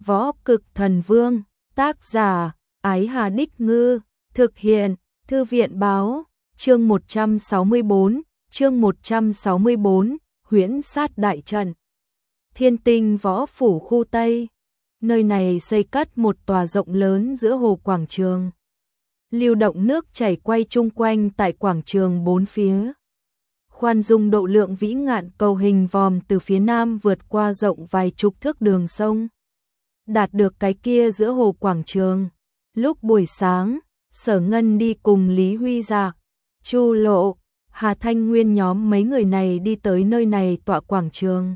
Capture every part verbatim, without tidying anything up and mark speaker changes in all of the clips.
Speaker 1: Võ Cực Thần Vương, tác giả, Ái Hà Đích Ngư, thực hiện, Thư viện Báo, chương một trăm sáu mươi bốn, chương một trăm sáu mươi bốn, Huyễn Sát Đại Trận. Thiên Tinh Võ Phủ khu Tây, nơi này xây cất một tòa rộng lớn giữa hồ quảng trường. Lưu động nước chảy quay chung quanh tại quảng trường bốn phía. Khoan dung độ lượng vĩ ngạn cầu hình vòm từ phía nam vượt qua rộng vài chục thước đường sông. Đạt được cái kia giữa hồ quảng trường. Lúc buổi sáng, Sở Ngân đi cùng Lý Huy Dạ, Chu Lộ, Hà Thanh Nguyên nhóm mấy người này đi tới nơi này tọa quảng trường.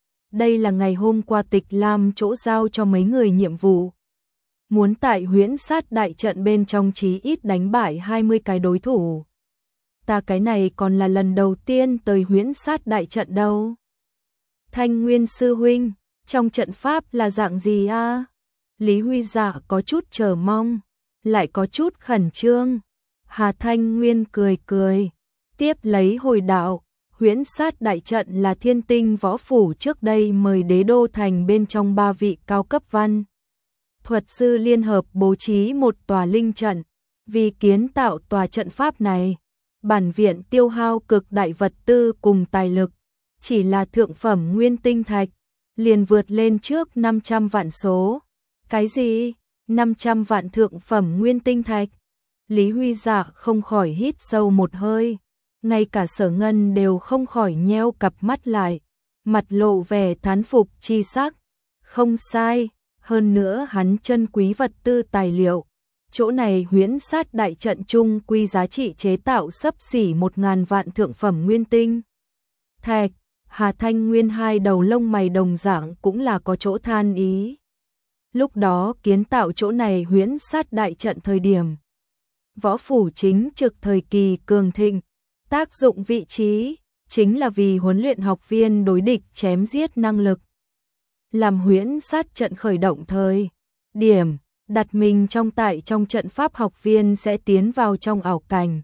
Speaker 1: Đây là ngày hôm qua Tịch Lam chỗ giao cho mấy người nhiệm vụ. Muốn tại Huyễn Sát Đại Trận bên trong chí ít đánh bại hai mươi cái đối thủ. Ta cái này còn là lần đầu tiên tới Huyễn Sát Đại Trận đâu. Thanh Nguyên sư huynh, trong trận pháp là dạng gì a? Lý Huy Dạ có chút chờ mong, lại có chút khẩn trương. Hà Thanh Nguyên cười cười, tiếp lấy hồi đạo, Huyễn Sát Đại Trận là Thiên Tinh Võ Phủ trước đây mời Đế Đô thành bên trong ba vị cao cấp văn thuật sư liên hợp bố trí một tòa linh trận. Vì kiến tạo tòa trận pháp này, bản viện tiêu hao cực đại vật tư cùng tài lực, chỉ là thượng phẩm nguyên tinh thạch, liền vượt lên trước năm trăm vạn số. Cái gì? năm trăm vạn thượng phẩm nguyên tinh thạch? Lý Huy Dạ không khỏi hít sâu một hơi, ngay cả Sở Ngân đều không khỏi nheo cặp mắt lại, mặt lộ vẻ thán phục chi sắc. Không sai, hơn nữa hắn chân quý vật tư tài liệu. Chỗ này Huyễn Sát Đại Trận chung quy giá trị chế tạo xấp xỉ một ngàn vạn thượng phẩm nguyên tinh thạch. Hà Thanh Nguyên hai đầu lông mày đồng dạng cũng là có chỗ than ý. Lúc đó kiến tạo chỗ này Huyễn Sát Đại Trận thời điểm, võ phủ chính trực thời kỳ cường thịnh, tác dụng vị trí chính là vì huấn luyện học viên đối địch chém giết năng lực. Làm Huyễn Sát Trận khởi động thời điểm, đặt mình trong tại trong trận pháp học viên sẽ tiến vào trong ảo cảnh.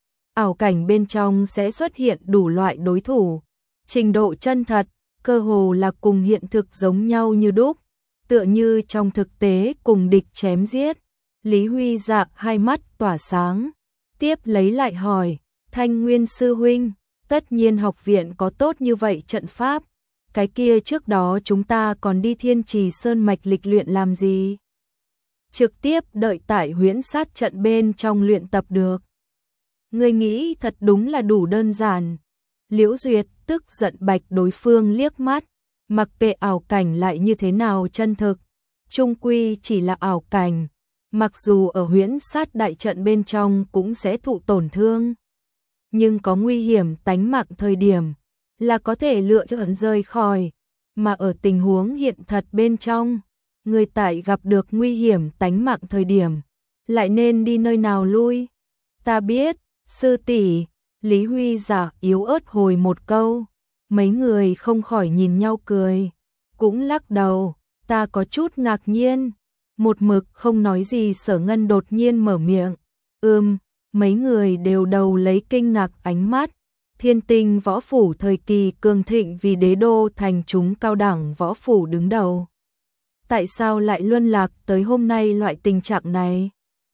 Speaker 1: Ảo cảnh bên trong sẽ xuất hiện đủ loại đối thủ. Trình độ chân thật, cơ hồ là cùng hiện thực giống nhau như đúc, tựa như trong thực tế cùng địch chém giết. Lý Huy Dạ hai mắt tỏa sáng, tiếp lấy lại hỏi, Thanh Nguyên sư huynh, tất nhiên học viện có tốt như vậy trận pháp, cái kia trước đó chúng ta còn đi Thiên Trì Sơn mạch lịch luyện làm gì? Trực tiếp đợi tại Huyễn Sát Trận bên trong luyện tập được. Ngươi nghĩ thật đúng là đủ đơn giản. Liễu Duyệt tức giận bạch đối phương liếc mắt, mặc kệ ảo cảnh lại như thế nào chân thực, chung quy chỉ là ảo cảnh, mặc dù ở Huyễn Sát Đại Trận bên trong cũng sẽ thụ tổn thương, nhưng có nguy hiểm tánh mạng thời điểm là có thể lựa chọn rời khỏi, mà ở tình huống hiện thật bên trong, người tại gặp được nguy hiểm tánh mạng thời điểm, lại nên đi nơi nào lui? Ta biết, sư tỷ. Lý Huy Dạ yếu ớt hồi một câu, mấy người không khỏi nhìn nhau cười, cũng lắc đầu. Ta có chút ngạc nhiên. Một mực không nói gì Sở Ngân đột nhiên mở miệng. Ừm, mấy người đều đầu lấy kinh ngạc ánh mắt. Thiên Tinh Võ Phủ thời kỳ cường thịnh vì Đế Đô thành chúng cao đẳng võ phủ đứng đầu. Tại sao lại luân lạc tới hôm nay loại tình trạng này?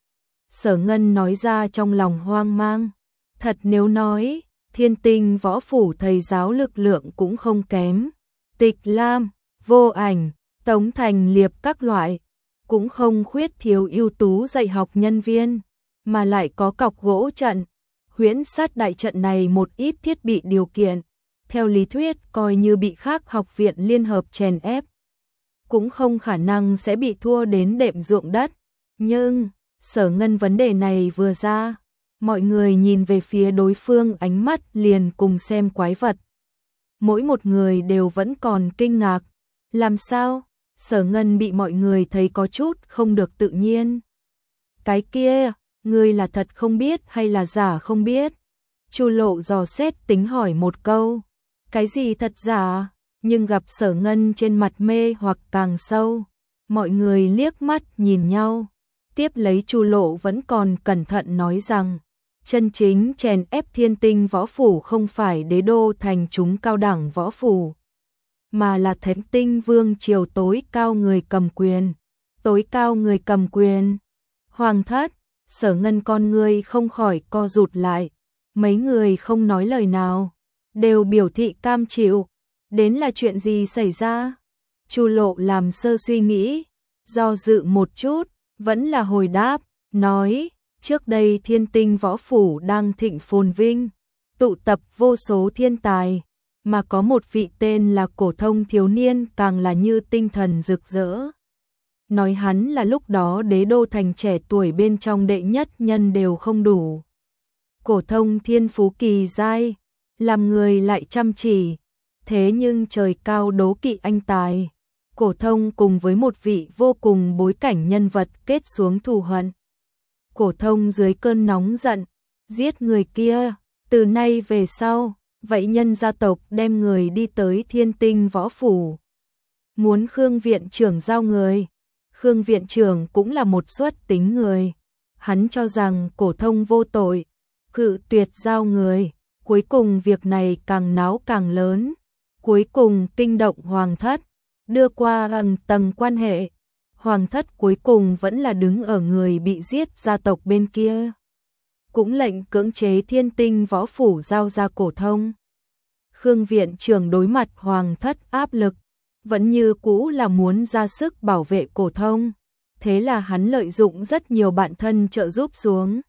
Speaker 1: Sở Ngân nói ra trong lòng hoang mang. Thật nếu nói, Thiên Tinh Võ Phủ thầy giáo lực lượng cũng không kém. Tịch Lam, Vô Ảnh, Tống Thành Liệp các loại, cũng không khuyết thiếu ưu tú dạy học nhân viên, mà lại có cọc gỗ trận. Huyễn Sát Đại Trận này một ít thiết bị điều kiện, theo lý thuyết coi như bị khác học viện liên hợp chèn ép, cũng không khả năng sẽ bị thua đến đệm ruộng đất. Nhưng, Sở Ngân vấn đề này vừa ra, mọi người nhìn về phía đối phương ánh mắt liền cùng xem quái vật. Mỗi một người đều vẫn còn kinh ngạc. Làm sao? Sở Ngân bị mọi người thấy có chút không được tự nhiên. Cái kia, ngươi là thật không biết hay là giả không biết? Chu Lộ dò xét tính hỏi một câu. Cái gì thật giả? Nhưng gặp Sở Ngân trên mặt mê hoặc càng sâu. Mọi người liếc mắt nhìn nhau. Tiếp lấy Chu Lộ vẫn còn cẩn thận nói rằng, chân chính chèn ép Thiên Tinh Võ Phủ không phải Đế Đô thành chúng cao đẳng võ phủ, mà là Thánh Tinh Vương triều tối cao người cầm quyền. Tối cao người cầm quyền. Hoàng thất, Sở Ngân con người không khỏi co rụt lại. Mấy người không nói lời nào, đều biểu thị cam chịu. Đến là chuyện gì xảy ra? Chu Lộ làm sơ suy nghĩ, do dự một chút, vẫn là hồi đáp, nói, trước đây Thiên Tinh Võ Phủ đang thịnh phồn vinh, tụ tập vô số thiên tài, mà có một vị tên là Cổ Thông thiếu niên càng là như tinh thần rực rỡ. Nói hắn là lúc đó đế đô thành trẻ tuổi bên trong đệ nhất nhân đều không đủ. Cổ Thông thiên phú kỳ giai, làm người lại chăm chỉ, thế nhưng trời cao đố kỵ anh tài. Cổ Thông cùng với một vị vô cùng bối cảnh nhân vật kết xuống thù hận. Cổ Thông dưới cơn nóng giận, giết người kia, từ nay về sau, vậy nhân gia tộc đem người đi tới Thiên Tinh Võ Phủ. Muốn Khương viện trưởng giao người, Khương viện trưởng cũng là một xuất tính người. Hắn cho rằng Cổ Thông vô tội, cự tuyệt giao người, cuối cùng việc này càng náo càng lớn, cuối cùng kinh động hoàng thất, đưa qua hàng tầng quan hệ. Hoàng thất cuối cùng vẫn là đứng ở người bị giết gia tộc bên kia. Cũng lệnh cưỡng chế Thiên Tinh Võ Phủ giao ra Cổ Thông. Khương viện trưởng đối mặt hoàng thất áp lực, vẫn như cũ là muốn ra sức bảo vệ Cổ Thông. Thế là hắn lợi dụng rất nhiều bạn thân trợ giúp xuống,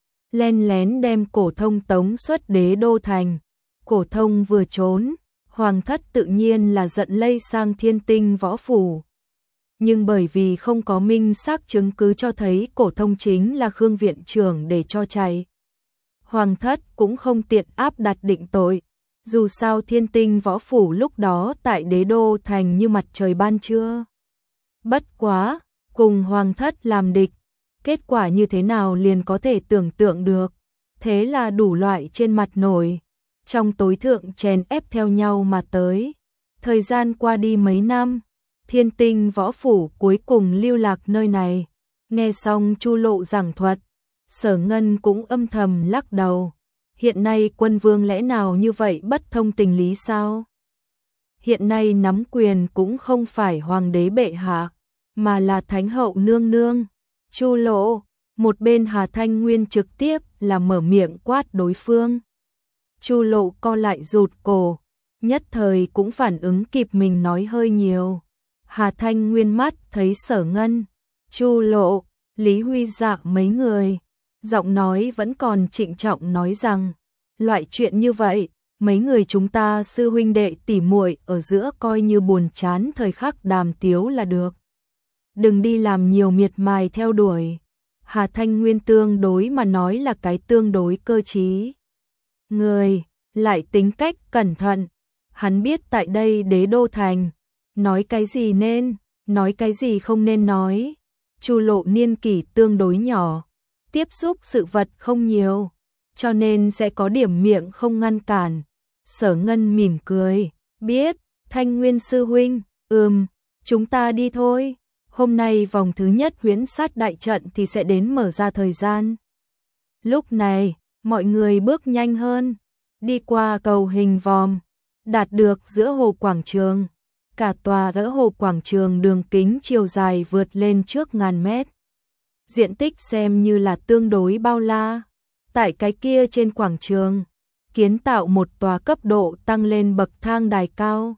Speaker 1: len lén đem Cổ Thông tống xuất đế đô thành. Cổ Thông vừa trốn, hoàng thất tự nhiên là giận lây sang Thiên Tinh Võ Phủ. Nhưng bởi vì không có minh xác chứng cứ cho thấy Cổ Thông chính là Khương viện trưởng để cho chạy, hoàng thất cũng không tiện áp đặt định tội. Dù sao Thiên Tinh Võ Phủ lúc đó tại đế đô thành như mặt trời ban trưa. Bất quá, cùng hoàng thất làm địch, kết quả như thế nào liền có thể tưởng tượng được. Thế là đủ loại trên mặt nổi, trong tối thượng chèn ép theo nhau mà tới. Thời gian qua đi mấy năm, Thiên Tinh Võ Phủ cuối cùng lưu lạc nơi này. Nghe xong Chu Lộ giảng thuật, Sở Ngân cũng âm thầm lắc đầu. Hiện nay quân vương lẽ nào như vậy bất thông tình lý sao? Hiện nay nắm quyền cũng không phải hoàng đế bệ hạ, mà là Thánh hậu nương nương. Chu Lộ, một bên Hà Thanh Nguyên trực tiếp là mở miệng quát đối phương. Chu Lộ co lại rụt cổ, nhất thời cũng phản ứng kịp mình nói hơi nhiều. Hà Thanh Nguyên mắt thấy Sở Ngân, Chu Lộ, Lý Huy Dạ mấy người, giọng nói vẫn còn trịnh trọng nói rằng, loại chuyện như vậy, mấy người chúng ta sư huynh đệ tỉ muội ở giữa coi như buồn chán thời khắc đàm tiếu là được. Đừng đi làm nhiều miệt mài theo đuổi. Hà Thanh Nguyên tương đối mà nói là cái tương đối cơ trí người, lại tính cách cẩn thận. Hắn biết tại đây đế đô thành, nói cái gì nên, nói cái gì không nên nói. Chu Lộ niên kỷ tương đối nhỏ, tiếp xúc sự vật không nhiều, cho nên sẽ có điểm miệng không ngăn cản. Sở Ngân mỉm cười, biết, Thanh Nguyên sư huynh, ừm, chúng ta đi thôi. Hôm nay vòng thứ nhất huyễn sát đại trận thì sẽ đến mở ra thời gian. Lúc này, mọi người bước nhanh hơn, đi qua cầu hình vòm, đạt được giữa hồ quảng trường. Cả tòa giữa hồ quảng trường đường kính chiều dài vượt lên trước ngàn mét. Diện tích xem như là tương đối bao la. Tại cái kia trên quảng trường, kiến tạo một tòa cấp độ tăng lên bậc thang đài cao.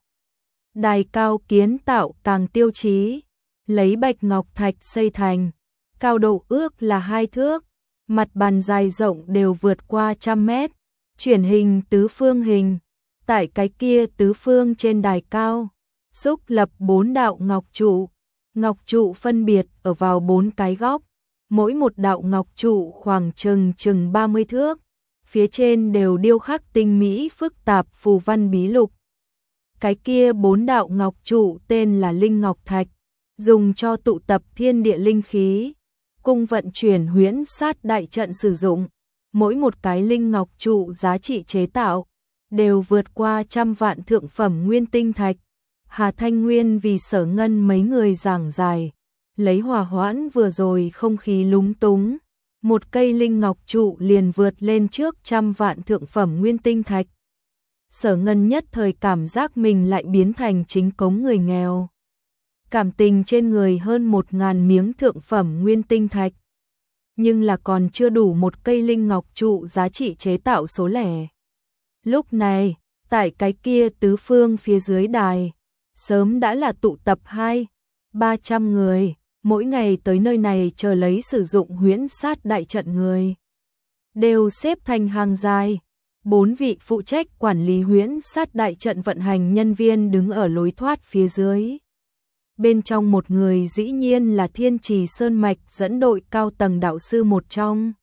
Speaker 1: Đài cao kiến tạo càng tiêu chí, lấy bạch ngọc thạch xây thành, cao độ ước là hai thước, mặt bàn dài rộng đều vượt qua trăm mét, chuyển hình tứ phương hình. Tại cái kia tứ phương trên đài cao, xúc lập bốn đạo ngọc trụ, ngọc trụ phân biệt ở vào bốn cái góc, mỗi một đạo ngọc trụ khoảng chừng chừng ba mươi thước, phía trên đều điêu khắc tinh mỹ phức tạp phù văn bí lục. Cái kia bốn đạo ngọc trụ tên là Linh Ngọc Thạch, dùng cho tụ tập thiên địa linh khí, cung vận chuyển huyễn sát đại trận sử dụng. Mỗi một cái linh ngọc trụ giá trị chế tạo đều vượt qua trăm vạn thượng phẩm nguyên tinh thạch. Hà Thanh Nguyên vì Sở Ngân mấy người giảng giải, lấy hòa hoãn vừa rồi không khí lúng túng. Một cây linh ngọc trụ liền vượt lên trước trăm vạn thượng phẩm nguyên tinh thạch. Sở Ngân nhất thời cảm giác mình lại biến thành chính cống người nghèo. Cảm tình trên người hơn một ngàn miếng thượng phẩm nguyên tinh thạch, nhưng là còn chưa đủ một cây linh ngọc trụ giá trị chế tạo số lẻ. Lúc này, tại cái kia tứ phương phía dưới đài, sớm đã là tụ tập hai, ba trăm người, mỗi ngày tới nơi này chờ lấy sử dụng huyễn sát đại trận người. Đều xếp thành hàng dài, bốn vị phụ trách quản lý huyễn sát đại trận vận hành nhân viên đứng ở lối thoát phía dưới. Bên trong một người dĩ nhiên là Thiên Trì Sơn Mạch dẫn đội cao tầng đạo sư một trong.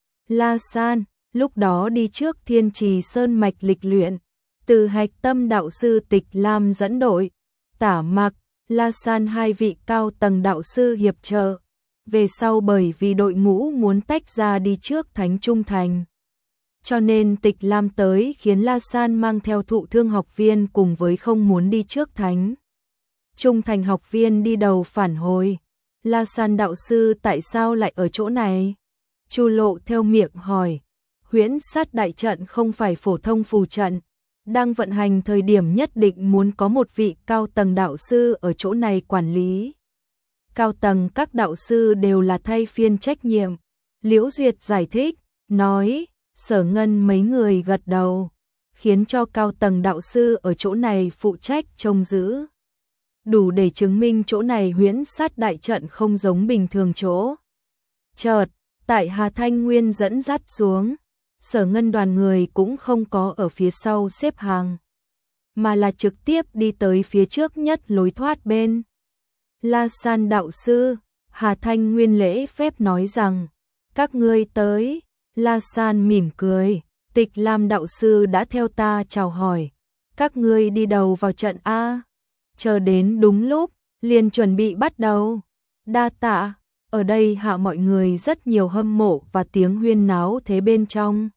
Speaker 1: La San, lúc đó đi trước Thiên Trì Sơn Mạch lịch luyện, từ Hạch Tâm đạo sư Tịch Lam dẫn đội, Tả Mặc, La San hai vị cao tầng đạo sư hiệp trợ. Về sau bởi vì đội ngũ muốn tách ra đi trước Thánh Trung Thành, cho nên Tịch Lam tới khiến La San mang theo thụ thương học viên cùng với không muốn đi trước Thánh Trung Thành học viên đi đầu phản hồi. La San đạo sư tại sao lại ở chỗ này? Chu Lộ theo miệng hỏi. Huyễn sát đại trận không phải phổ thông phù trận, đang vận hành thời điểm nhất định muốn có một vị cao tầng đạo sư ở chỗ này quản lý. Cao tầng các đạo sư đều là thay phiên trách nhiệm. Liễu Duyệt giải thích, nói, Sở Ngân mấy người gật đầu, khiến cho cao tầng đạo sư ở chỗ này phụ trách trông giữ. Đủ để chứng minh chỗ này huyễn sát đại trận không giống bình thường chỗ. Chợt, tại Hà Thanh Nguyên dẫn dắt xuống, Sở Ngân đoàn người cũng không có ở phía sau xếp hàng, mà là trực tiếp đi tới phía trước nhất lối thoát bên. La San đạo sư, Hà Thanh Nguyên lễ phép nói rằng, các ngươi tới. La San mỉm cười, Tịch Lam đạo sư đã theo ta chào hỏi, các ngươi đi đầu vào trận A. Chờ đến đúng lúc, liền chuẩn bị bắt đầu. Đa tạ, ở đây hạ mọi người rất nhiều hâm mộ và tiếng huyên náo thế bên trong.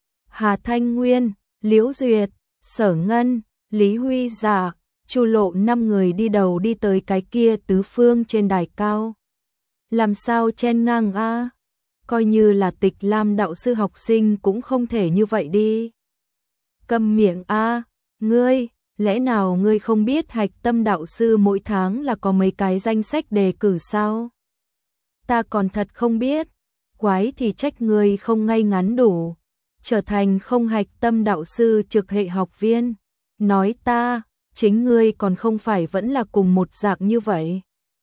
Speaker 1: Hà Thanh Nguyên, Liễu Duyệt, Sở Ngân, Lý Huy Dạ, Chu Lộ năm người đi đầu đi tới cái kia tứ phương trên đài cao. Làm sao chen ngang a? Coi như là Tịch Lam đạo sư học sinh cũng không thể như vậy đi. Câm miệng a, ngươi, lẽ nào ngươi không biết Hạch Tâm đạo sư mỗi tháng là có mấy cái danh sách đề cử sao? Ta còn thật không biết, quái thì trách ngươi không ngay ngắn đủ, trở thành không Hạch Tâm đạo sư trực hệ học viên. Nói ta, chính ngươi còn không phải vẫn là cùng một dạng như vậy.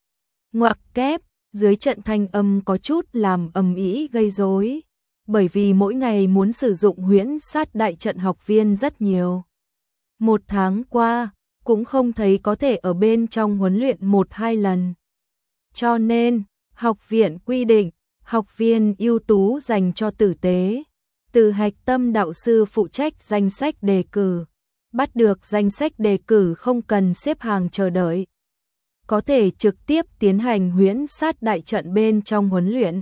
Speaker 1: Ngoặc kép, dưới trận thanh âm có chút làm ầm ĩ gây rối, bởi vì mỗi ngày muốn sử dụng huyễn sát đại trận học viên rất nhiều. Một tháng qua, cũng không thấy có thể ở bên trong huấn luyện một hai lần. Cho nên, học viện quy định, học viên ưu tú dành cho tử tế. Từ Hạch Tâm đạo sư phụ trách danh sách đề cử. Bắt được danh sách đề cử không cần xếp hàng chờ đợi. Có thể trực tiếp tiến hành huyễn sát đại trận bên trong huấn luyện.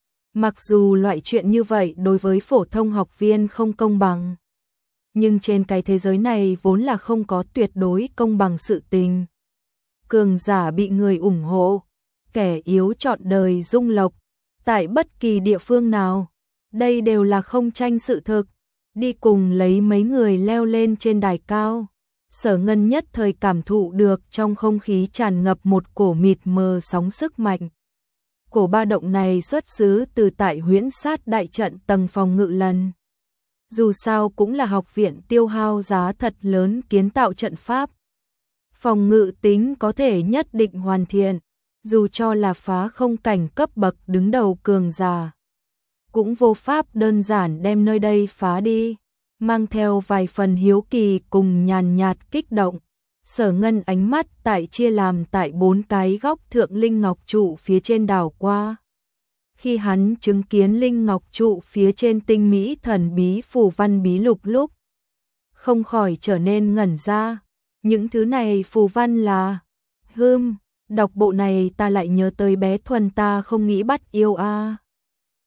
Speaker 1: Mặc dù loại chuyện như vậy đối với phổ thông học viên không công bằng, nhưng trên cái thế giới này vốn là không có tuyệt đối công bằng sự tình. Cường giả bị người ủng hộ, kẻ yếu trọn đời dung lộc, tại bất kỳ địa phương nào, đây đều là không tranh sự thực. Đi cùng lấy mấy người leo lên trên đài cao, Sở Ngân nhất thời cảm thụ được trong không khí tràn ngập một cổ mịt mờ sóng sức mạnh. Cổ ba động này xuất xứ từ tại huyễn sát đại trận tầng phòng ngự lần. Dù sao cũng là học viện tiêu hao giá thật lớn kiến tạo trận pháp. Phòng ngự tính có thể nhất định hoàn thiện, dù cho là phá không cảnh cấp bậc đứng đầu cường giả, cũng vô pháp đơn giản đem nơi đây phá đi. Mang theo vài phần hiếu kỳ cùng nhàn nhạt kích động, Sở Ngân ánh mắt tại chia làm tại bốn cái góc thượng linh ngọc trụ phía trên đảo qua. Khi hắn chứng kiến linh ngọc trụ phía trên tinh mỹ thần bí phù văn bí lục lúc, không khỏi trở nên ngẩn ra. Những thứ này phù văn là... Hưm, đọc bộ này ta lại nhớ tới bé Thuần ta không nghĩ bắt yêu a.